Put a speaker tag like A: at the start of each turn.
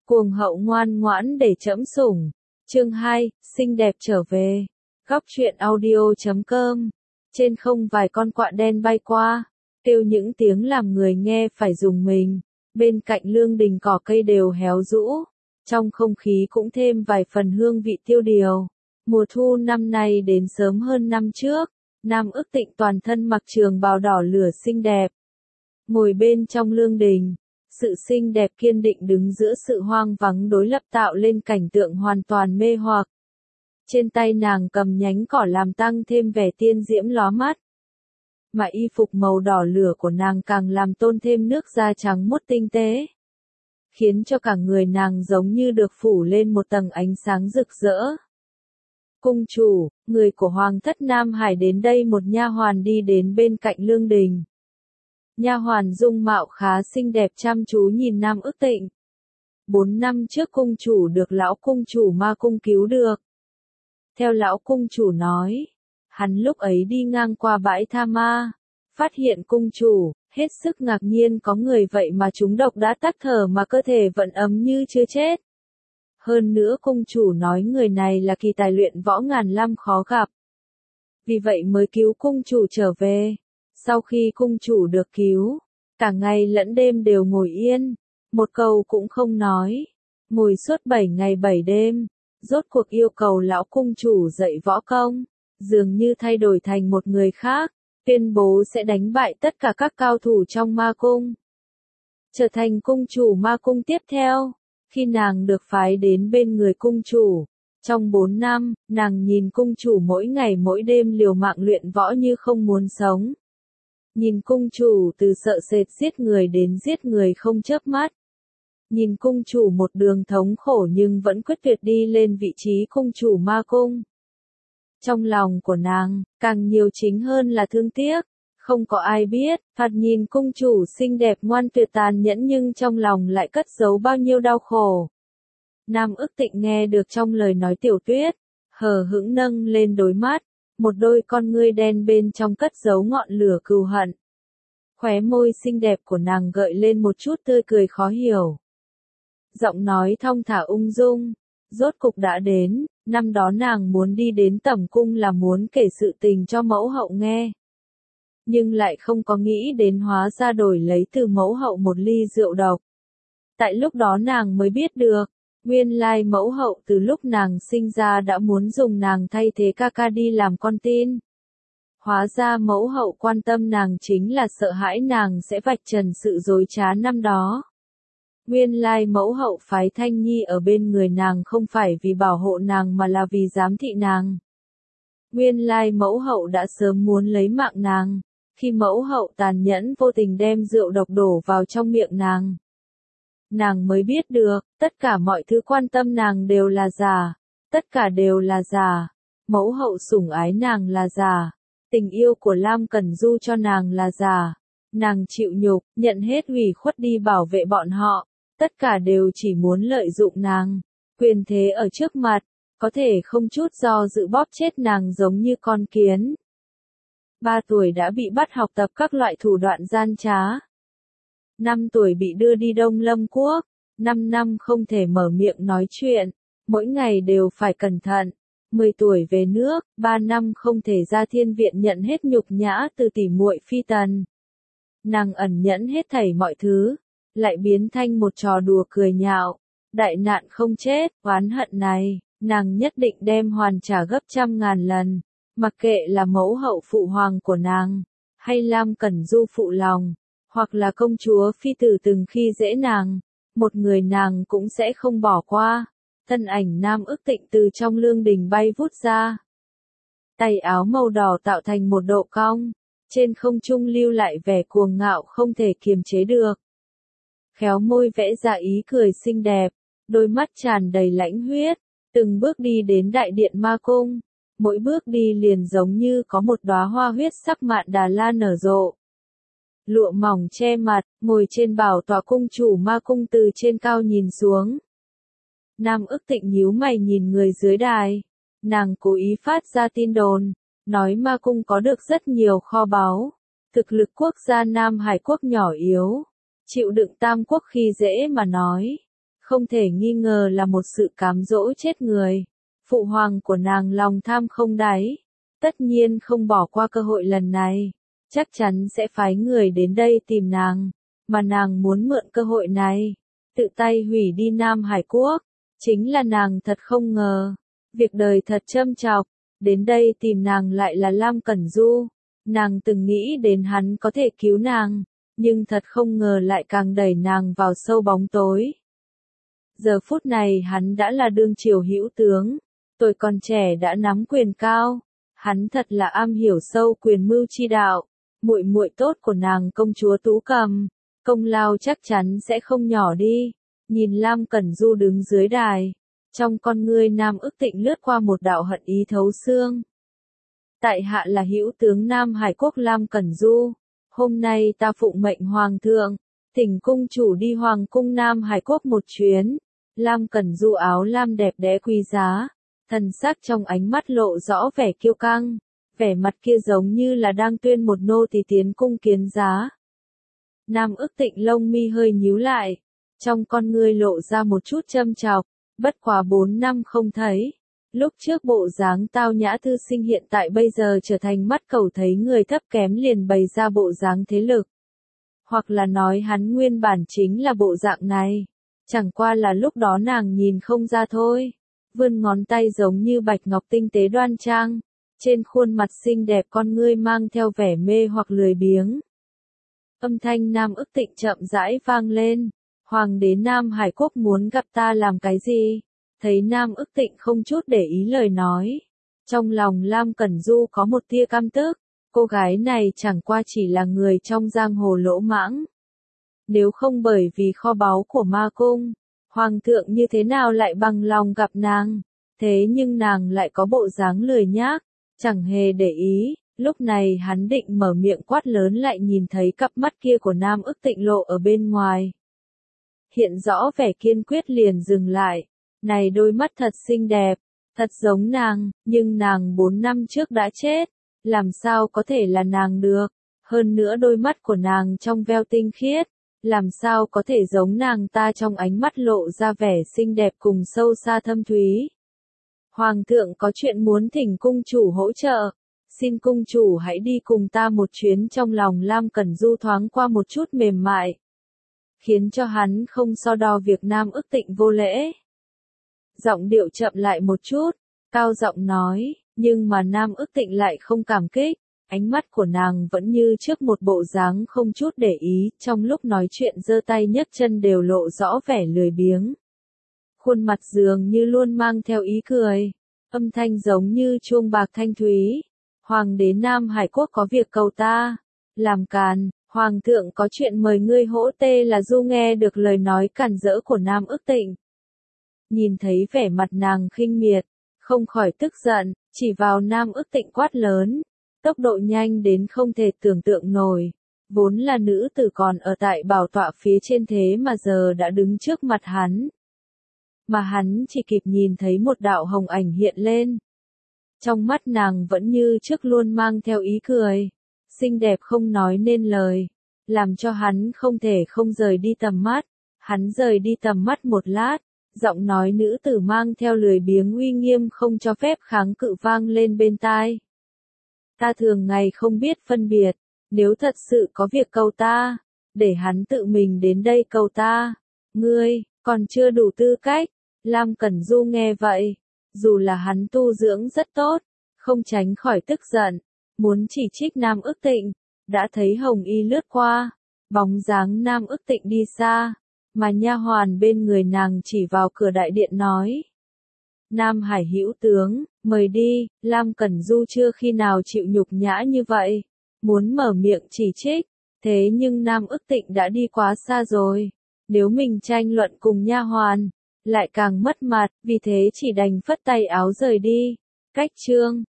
A: Cuồng hậu ngoan ngoãn để trẫm sủng. Chương 2, xinh đẹp trở về. Góc truyện audio.com. Trên không vài con quạ đen bay qua, kêu những tiếng làm người nghe phải rùng mình. Bên cạnh lương đình cỏ cây đều héo rũ, trong không khí cũng thêm vài phần hương vị tiêu điều. Mùa thu năm nay đến sớm hơn năm trước. Nam Ức Tịnh toàn thân mặc trường bào đỏ lửa xinh đẹp, ngồi bên trong lương đình. Sự xinh đẹp kiên định đứng giữa sự hoang vắng đối lập tạo lên cảnh tượng hoàn toàn mê hoặc. Trên tay nàng cầm nhánh cỏ làm tăng thêm vẻ tiên diễm lóa mắt. Mà y phục màu đỏ lửa của nàng càng làm tôn thêm nước da trắng muốt tinh tế, khiến cho cả người nàng giống như được phủ lên một tầng ánh sáng rực rỡ. Cung chủ, người của Hoàng thất Nam Hải đến đây. Một nha hoàn đi đến bên cạnh lương đình. Nha hoàn dung mạo khá xinh đẹp chăm chú nhìn Nam Ức Tịnh. 4 năm trước cung chủ được lão cung chủ ma cung cứu được. Theo lão cung chủ nói, hắn lúc ấy đi ngang qua bãi tha ma, phát hiện cung chủ, hết sức ngạc nhiên có người vậy mà trúng độc đã tắc thở mà cơ thể vẫn ấm như chưa chết. Hơn nữa cung chủ nói người này là kỳ tài luyện võ ngàn năm khó gặp. Vì vậy mới cứu cung chủ trở về. Sau khi cung chủ được cứu, cả ngày lẫn đêm đều ngồi yên, một câu cũng không nói. Ngồi suốt 7 ngày 7 đêm, rốt cuộc yêu cầu lão cung chủ dạy võ công, dường như thay đổi thành một người khác, tuyên bố sẽ đánh bại tất cả các cao thủ trong ma cung, trở thành cung chủ ma cung tiếp theo. Khi nàng được phái đến bên người cung chủ, trong 4 năm, nàng nhìn cung chủ mỗi ngày mỗi đêm liều mạng luyện võ như không muốn sống. Nhìn cung chủ từ sợ sệt giết người đến giết người không chớp mắt. Nhìn cung chủ một đường thống khổ nhưng vẫn quyết tuyệt đi lên vị trí cung chủ ma cung. Trong lòng của nàng, càng nhiều chính hơn là thương tiếc. Không có ai biết, thoạt nhìn cung chủ xinh đẹp ngoan tuyệt tàn nhẫn nhưng trong lòng lại cất giấu bao nhiêu đau khổ. Nam Ức Tịnh nghe được trong lời nói Tiểu Tuyết, hờ hững nâng lên đôi mắt, một đôi con ngươi đen bên trong cất giấu ngọn lửa cừu hận. Khóe môi xinh đẹp của nàng gợi lên một chút tươi cười khó hiểu. Giọng nói thong thả ung dung, rốt cục đã đến, năm đó nàng muốn đi đến tẩm cung là muốn kể sự tình cho mẫu hậu nghe. Nhưng lại không có nghĩ đến hóa ra đổi lấy từ mẫu hậu một ly rượu độc. Tại lúc đó nàng mới biết được, nguyên lai mẫu hậu từ lúc nàng sinh ra đã muốn dùng nàng thay thế ca ca đi làm con tin. Hóa ra mẫu hậu quan tâm nàng chính là sợ hãi nàng sẽ vạch trần sự dối trá năm đó. Nguyên lai mẫu hậu phái Thanh Nhi ở bên người nàng không phải vì bảo hộ nàng mà là vì giám thị nàng. Nguyên lai mẫu hậu đã sớm muốn lấy mạng nàng. Khi mẫu hậu tàn nhẫn vô tình đem rượu độc đổ vào trong miệng nàng. Nàng mới biết được, tất cả mọi thứ quan tâm nàng đều là giả. Tất cả đều là giả. Mẫu hậu sủng ái nàng là giả. Tình yêu của Lam Cẩn Du cho nàng là giả. Nàng chịu nhục, nhận hết ủy khuất đi bảo vệ bọn họ. Tất cả đều chỉ muốn lợi dụng nàng. Quyền thế ở trước mặt, có thể không chút do dự bóp chết nàng giống như con kiến. 3 tuổi đã bị bắt học tập các loại thủ đoạn gian trá. 5 tuổi bị đưa đi Đông Lâm Quốc. 5 năm không thể mở miệng nói chuyện. Mỗi ngày đều phải cẩn thận. 10 tuổi về nước. 3 năm không thể ra thiên viện nhận hết nhục nhã từ tỷ muội Phi Tần. Nàng ẩn nhẫn hết thảy mọi thứ. Lại biến thành một trò đùa cười nhạo. Đại nạn không chết. Oán hận này, nàng nhất định đem hoàn trả gấp trăm ngàn lần. Mặc kệ là mẫu hậu phụ hoàng của nàng, hay Lam Cẩn Du phụ lòng, hoặc là công chúa phi tử từng khi dễ nàng, một người nàng cũng sẽ không bỏ qua. Thân ảnh Nam Ức Tịnh từ trong lương đình bay vút ra. Tay áo màu đỏ tạo thành một độ cong, trên không trung lưu lại vẻ cuồng ngạo không thể kiềm chế được. Khéo môi vẽ ra ý cười xinh đẹp, đôi mắt tràn đầy lãnh huyết, từng bước đi đến đại điện ma cung. Mỗi bước đi liền giống như có một đóa hoa huyết sắc mạn Đà La nở rộ. Lụa mỏng che mặt, ngồi trên bảo tọa cung chủ ma cung từ trên cao nhìn xuống. Nam Ức Tịnh nhíu mày nhìn người dưới đài. Nàng cố ý phát ra tin đồn, nói ma cung có được rất nhiều kho báu. Thực lực quốc gia Nam Hải quốc nhỏ yếu, chịu đựng Tam quốc khi dễ mà nói. không thể nghi ngờ là một sự cám dỗ chết người. Phụ hoàng của nàng lòng tham không đáy, tất nhiên không bỏ qua cơ hội lần này, chắc chắn sẽ phái người đến đây tìm nàng, mà nàng muốn mượn cơ hội này, tự tay hủy đi Nam Hải Quốc. Chính là nàng thật không ngờ, việc đời thật châm chọc, đến đây tìm nàng lại là Lam Cẩn Du. Nàng từng nghĩ đến hắn có thể cứu nàng, nhưng thật không ngờ lại càng đẩy nàng vào sâu bóng tối. Giờ phút này hắn đã là đương triều hữu tướng, tuổi còn trẻ đã nắm quyền cao, hắn thật là am hiểu sâu quyền mưu chi đạo. Muội muội tốt của nàng công chúa Tú Cầm, công lao chắc chắn sẽ không nhỏ đi. Nhìn Lam Cẩn Du đứng dưới đài, trong con ngươi Nam Ức Tịnh lướt qua một đạo hận ý thấu xương. Tại hạ là hữu tướng Nam Hải Quốc Lam Cẩn Du, hôm nay ta phụng mệnh hoàng thượng, thỉnh cung chủ đi hoàng cung Nam Hải Quốc một chuyến. Lam Cẩn Du áo lam đẹp đẽ quý giá, thần sắc trong ánh mắt lộ rõ vẻ kiêu căng, vẻ mặt kia giống như là đang tuyên một nô tỳ tiến cung kiến giá. Nam Ức Tịnh lông mi hơi nhíu lại, trong con ngươi lộ ra một chút châm chọc, bất quá 4 năm không thấy. Lúc trước bộ dáng tao nhã thư sinh hiện tại bây giờ trở thành mắt cầu thấy người thấp kém liền bày ra bộ dáng thế lực. Hoặc là nói hắn nguyên bản chính là bộ dạng này, chẳng qua là lúc đó nàng nhìn không ra thôi. Vươn ngón tay giống như bạch ngọc tinh tế đoan trang, trên khuôn mặt xinh đẹp con ngươi mang theo vẻ mê hoặc lười biếng. Âm thanh Nam Ức Tịnh chậm rãi vang lên, hoàng đế Nam Hải Quốc muốn gặp ta làm cái gì? Thấy Nam Ức Tịnh không chút để ý lời nói, trong lòng Lam Cẩn Du có một tia căm tức, cô gái này chẳng qua chỉ là người trong giang hồ lỗ mãng. Nếu không bởi vì kho báu của ma cung, hoàng thượng như thế nào lại bằng lòng gặp nàng, thế nhưng nàng lại có bộ dáng lười nhác, chẳng hề để ý. Lúc này hắn định mở miệng quát lớn lại nhìn thấy cặp mắt kia của Nam Ức Tịnh lộ ở bên ngoài. Hiện rõ vẻ kiên quyết liền dừng lại. Này đôi mắt thật xinh đẹp, thật giống nàng, nhưng nàng 4 năm trước đã chết, làm sao có thể là nàng được, hơn nữa đôi mắt của nàng trong veo tinh khiết, làm sao có thể giống nàng ta trong ánh mắt lộ ra vẻ xinh đẹp cùng sâu xa thâm thúy. Hoàng thượng có chuyện muốn thỉnh cung chủ hỗ trợ, xin cung chủ hãy đi cùng ta một chuyến. Trong lòng Lam Cẩn Du thoáng qua một chút mềm mại, khiến cho hắn không so đo việc Nam Ức Tịnh vô lễ. Giọng điệu chậm lại một chút, cao giọng nói, nhưng mà Nam Ức Tịnh lại không cảm kích, ánh mắt của nàng vẫn như trước một bộ dáng không chút để ý, trong lúc nói chuyện giơ tay nhấc chân đều lộ rõ vẻ lười biếng. Khuôn mặt dường như luôn mang theo ý cười, âm thanh giống như chuông bạc thanh thúy. Hoàng đế Nam Hải Quốc có việc cầu ta, làm càn, hoàng thượng có chuyện mời ngươi hỗ tê là Du nghe được lời nói càn rỡ của Nam Ức Tịnh. Nhìn thấy vẻ mặt nàng khinh miệt, không khỏi tức giận, chỉ vào Nam Ức Tịnh quát lớn, tốc độ nhanh đến không thể tưởng tượng nổi. Vốn là nữ tử còn ở tại bảo tọa phía trên thế mà giờ đã đứng trước mặt hắn. Mà hắn chỉ kịp nhìn thấy một đạo hồng ảnh hiện lên. Trong mắt nàng vẫn như trước luôn mang theo ý cười, xinh đẹp không nói nên lời, làm cho hắn không thể không rời đi tầm mắt. Hắn rời đi tầm mắt một lát, giọng nói nữ tử mang theo lười biếng uy nghiêm không cho phép kháng cự vang lên bên tai. Ta thường ngày không biết phân biệt, nếu thật sự có việc cầu ta, để hắn tự mình đến đây cầu ta. Ngươi, còn chưa đủ tư cách. Lam Cẩn Du nghe vậy, dù là hắn tu dưỡng rất tốt, không tránh khỏi tức giận, muốn chỉ trích Nam Ức Tịnh, đã thấy hồng y lướt qua, bóng dáng Nam Ức Tịnh đi xa, mà nha hoàn bên người nàng chỉ vào cửa đại điện nói. Nam Hải hữu tướng, mời đi. Lam Cẩn Du chưa khi nào chịu nhục nhã như vậy, muốn mở miệng chỉ trích, thế nhưng Nam Ức Tịnh đã đi quá xa rồi, nếu mình tranh luận cùng nha hoàn, lại càng mất mặt, vì thế chỉ đành phất tay áo rời đi. Cách chương